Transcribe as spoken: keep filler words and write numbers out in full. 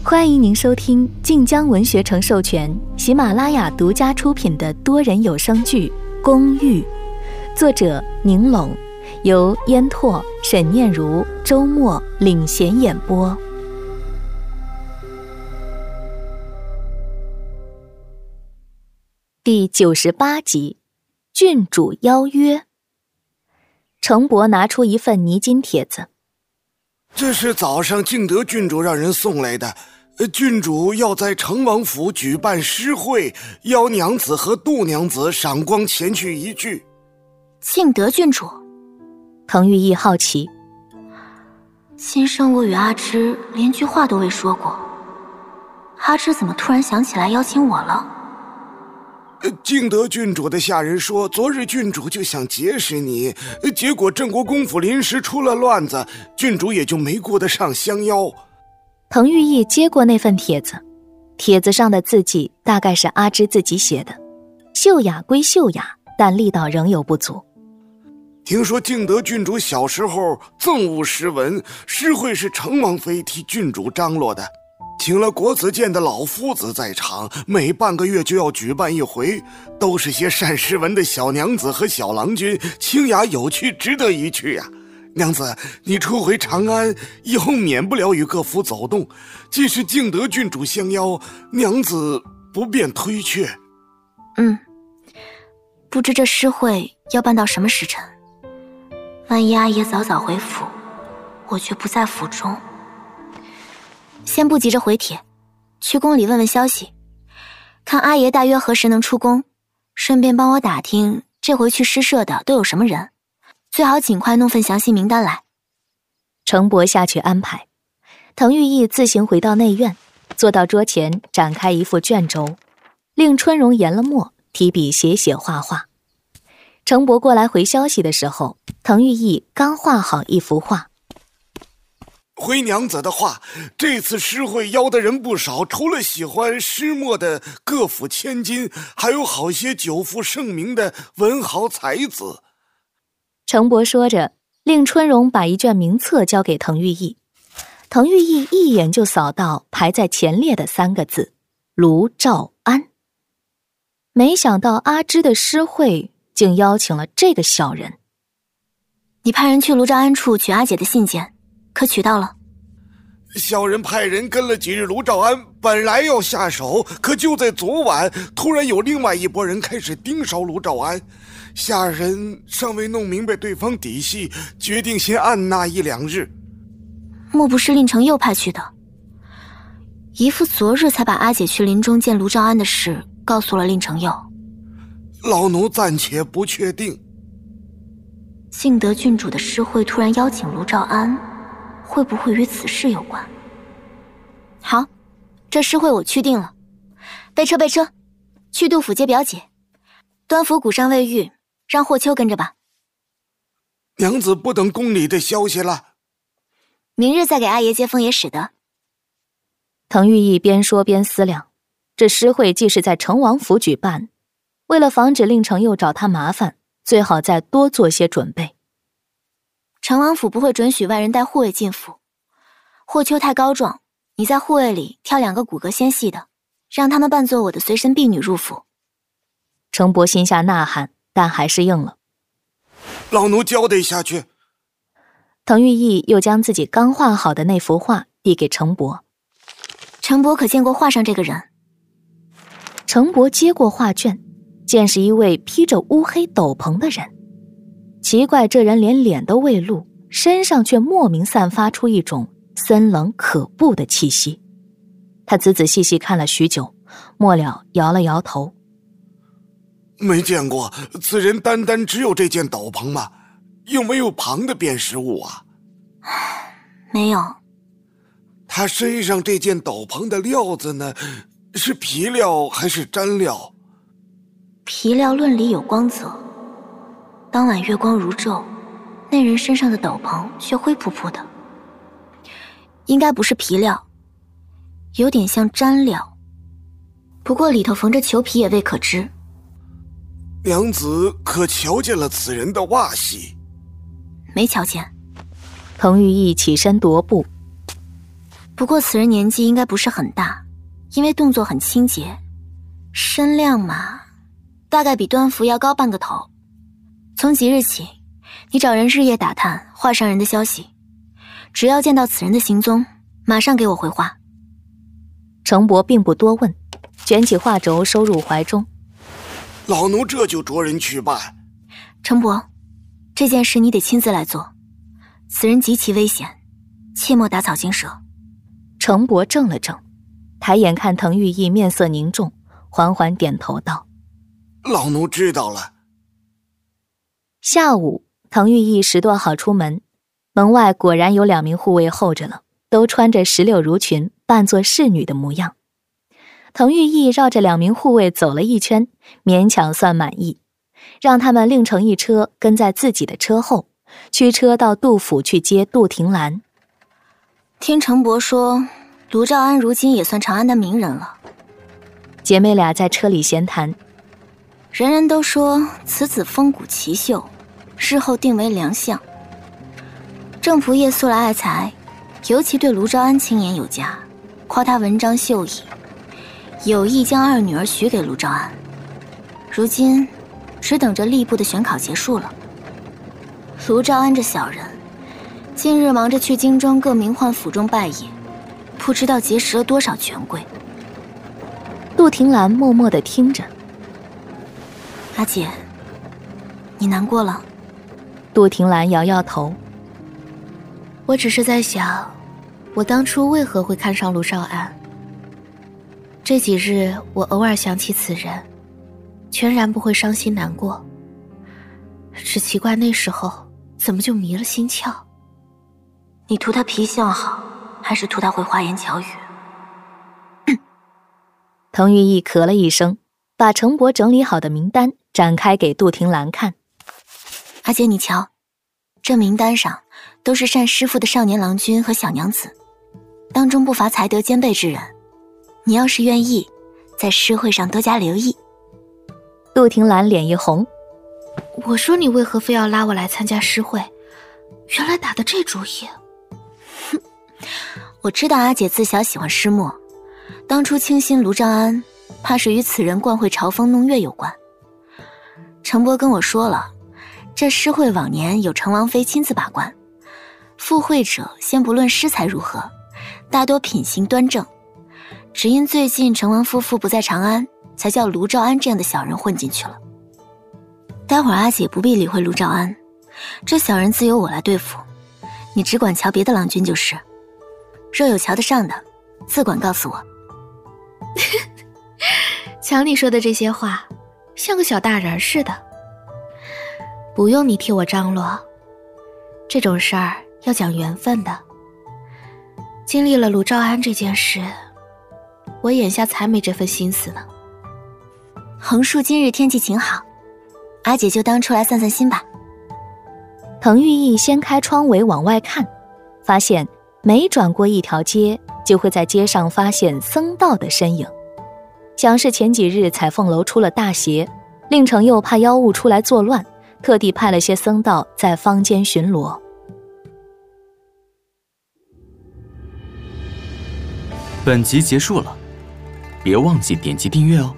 欢迎您收听晋江文学城授权、喜马拉雅独家出品的多人有声剧《公寓》，作者宁拢，由烟拓、沈念如、周末领衔演播。第九十八集，郡主邀约。程伯拿出一份泥金帖子， 这是早上敬德郡主让人送来的。郡主要在成王府举办诗会，邀娘子和杜娘子赏光前去一聚。 敬德郡主？ 滕玉意好奇。 今生我与阿芝连句话都未说过，阿芝怎么突然想起来邀请我了？ 敬德郡主的下人说，昨日郡主就想结识你，结果郑国公府临时出了乱子，郡主也就没顾得上相邀。 滕玉意接过那份帖子，帖子上的字迹大概是阿芝自己写的，秀雅归秀雅，但力道仍有不足。 听说敬德郡主小时候憎恶诗文，诗会是程王妃替郡主张罗的，请了国子监的老夫子在场，每半个月就要举办一回，都是些善诗文的小娘子和小郎君，清雅有趣，值得一去呀、啊。娘子，你初回长安以后免不了与各府走动，既是敬德郡主相邀，娘子不便推却。 嗯，不知这诗会要办到什么时辰？万一阿爷早早回府，我却不在府中。先不急着回帖，去宫里问问消息，看阿爷大约何时能出宫，顺便帮我打听这回去诗社的都有什么人，最好尽快弄份详细名单来。 程伯下去安排，滕玉意自行回到内院，坐到桌前展开一副卷轴，令春荣研了墨，提笔写写画画。程伯过来回消息的时候，滕玉意刚画好一幅画。 回娘子的话，这次诗会邀的人不少，除了喜欢诗墨的各府千金，还有好些久负盛名的文豪才子。 程伯说着，令春荣把一卷名册交给滕玉意。滕玉意一眼就扫到排在前列的三个字：卢照安。没想到阿芝的诗会竟邀请了这个小人。 你派人去卢照安处取阿姐的信件，可取到了？ 小人派人跟了几日卢照安，本来要下手，可就在昨晚，突然有另外一拨人开始盯梢卢照安。下人尚未弄明白对方底细，决定先按捺一两日。 莫不是令程佑派去的？姨父昨日才把阿姐去林中见卢照安的事告诉了令程佑。 老奴暂且不确定。 敬德郡主的诗会突然邀请卢照安，会不会与此事有关？好，这诗会我去定了。备车备车，去杜府接表姐。端府谷上未遇，让霍秋跟着吧。 娘子不等宫里的消息了。 明日再给阿爷接风也使得。 滕玉意边说边思量，这诗会既是在成王府举办，为了防止令程佑找他麻烦，最好再多做些准备。 成王府不会准许外人带护卫进府，霍秋太高壮，你在护卫里挑两个骨骼纤细的，让他们扮作我的随身婢女入府。 程伯心下呐喊，但还是应了。 老奴交代下去。 滕玉意又将自己刚画好的那幅画递给程伯。 程伯可见过画上这个人？ 程伯接过画卷，见是一位披着乌黑斗篷的人。奇怪，这人连脸都未露，身上却莫名散发出一种森冷可怖的气息。他仔仔细细看了许久，末了摇了摇头。 没见过，此人单单只有这件斗篷吗？有没有旁的辨识物啊？ 没有。 他身上这件斗篷的料子呢，是皮料还是毡料？ 皮料论理有光泽，当晚月光如昼，那人身上的斗篷却灰扑扑的，应该不是皮料，有点像毡料，不过里头缝着裘皮也未可知。 娘子可瞧见了此人的袜系？ 没瞧见。 滕玉意起身踱步。 不过此人年纪应该不是很大，因为动作很清洁，身量嘛，大概比端福要高半个头。从即日起，你找人日夜打探画上人的消息，只要见到此人的行踪，马上给我回话。 程伯并不多问，卷起画轴收入怀中。 老奴这就着人去办。 程伯，这件事你得亲自来做，此人极其危险，切莫打草惊蛇。 程伯怔了怔，抬眼看滕玉义面色凝重，缓缓点头道： 老奴知道了。 下午，滕玉义拾掇好出门，门外果然有两名护卫候着了，都穿着石榴襦裙，扮作侍女的模样。滕玉义绕着两名护卫走了一圈，勉强算满意，让他们另乘一车，跟在自己的车后，驱车到杜府去接杜庭兰。 听程伯说，卢兆安如今也算长安的名人了。 姐妹俩在车里闲谈， 人人都说此子风骨奇秀，日后定为良相。郑仆夜素来爱才，尤其对卢兆安青眼有加，夸他文章秀逸，有意将二女儿许给卢兆安。如今只等着吏部的选考结束了。卢兆安这小人，近日忙着去京中各名宦府中拜谒，不知道结识了多少权贵。 杜庭兰默默地听着。 阿姐，你难过了？ 杜庭兰摇摇头。 我只是在想，我当初为何会看上卢少安。这几日我偶尔想起此人，全然不会伤心难过，只奇怪那时候怎么就迷了心窍。 你图他皮相好，还是图他会花言巧语？ 滕玉义咳了一声，把程伯整理好的名单展开给杜庭兰看。 阿姐，你瞧，这名单上都是单师傅的少年郎君和小娘子，当中不乏才德兼备之人。你要是愿意，在诗会上多加留意。 杜庭兰脸一红。 我说你为何非要拉我来参加诗会？原来打的这主意。 哼，我知道阿姐自小喜欢诗墨，当初倾心卢兆安，怕是与此人惯会嘲讽弄月有关。程伯跟我说了，这诗会往年有程王妃亲自把关，赴会者先不论诗才如何，大多品行端正，只因最近程王夫妇不在长安，才叫卢兆安这样的小人混进去了。待会儿阿姐不必理会卢兆安，这小人自由我来对付，你只管瞧别的郎君就是。若有瞧得上的，自管告诉我。 瞧你说的这些话，像个小大人似的。不用你替我张罗，这种事儿要讲缘分的。经历了卢兆安这件事，我眼下才没这份心思呢。 横竖今日天气晴好，阿姐就当出来散散心吧。 滕玉义掀开窗围往外看，发现每转过一条街，就会在街上发现僧道的身影。想是前几日彩凤楼出了大邪，令程又怕妖物出来作乱，特地派了些僧道在坊间巡逻。 本集结束了，别忘记点击订阅哦。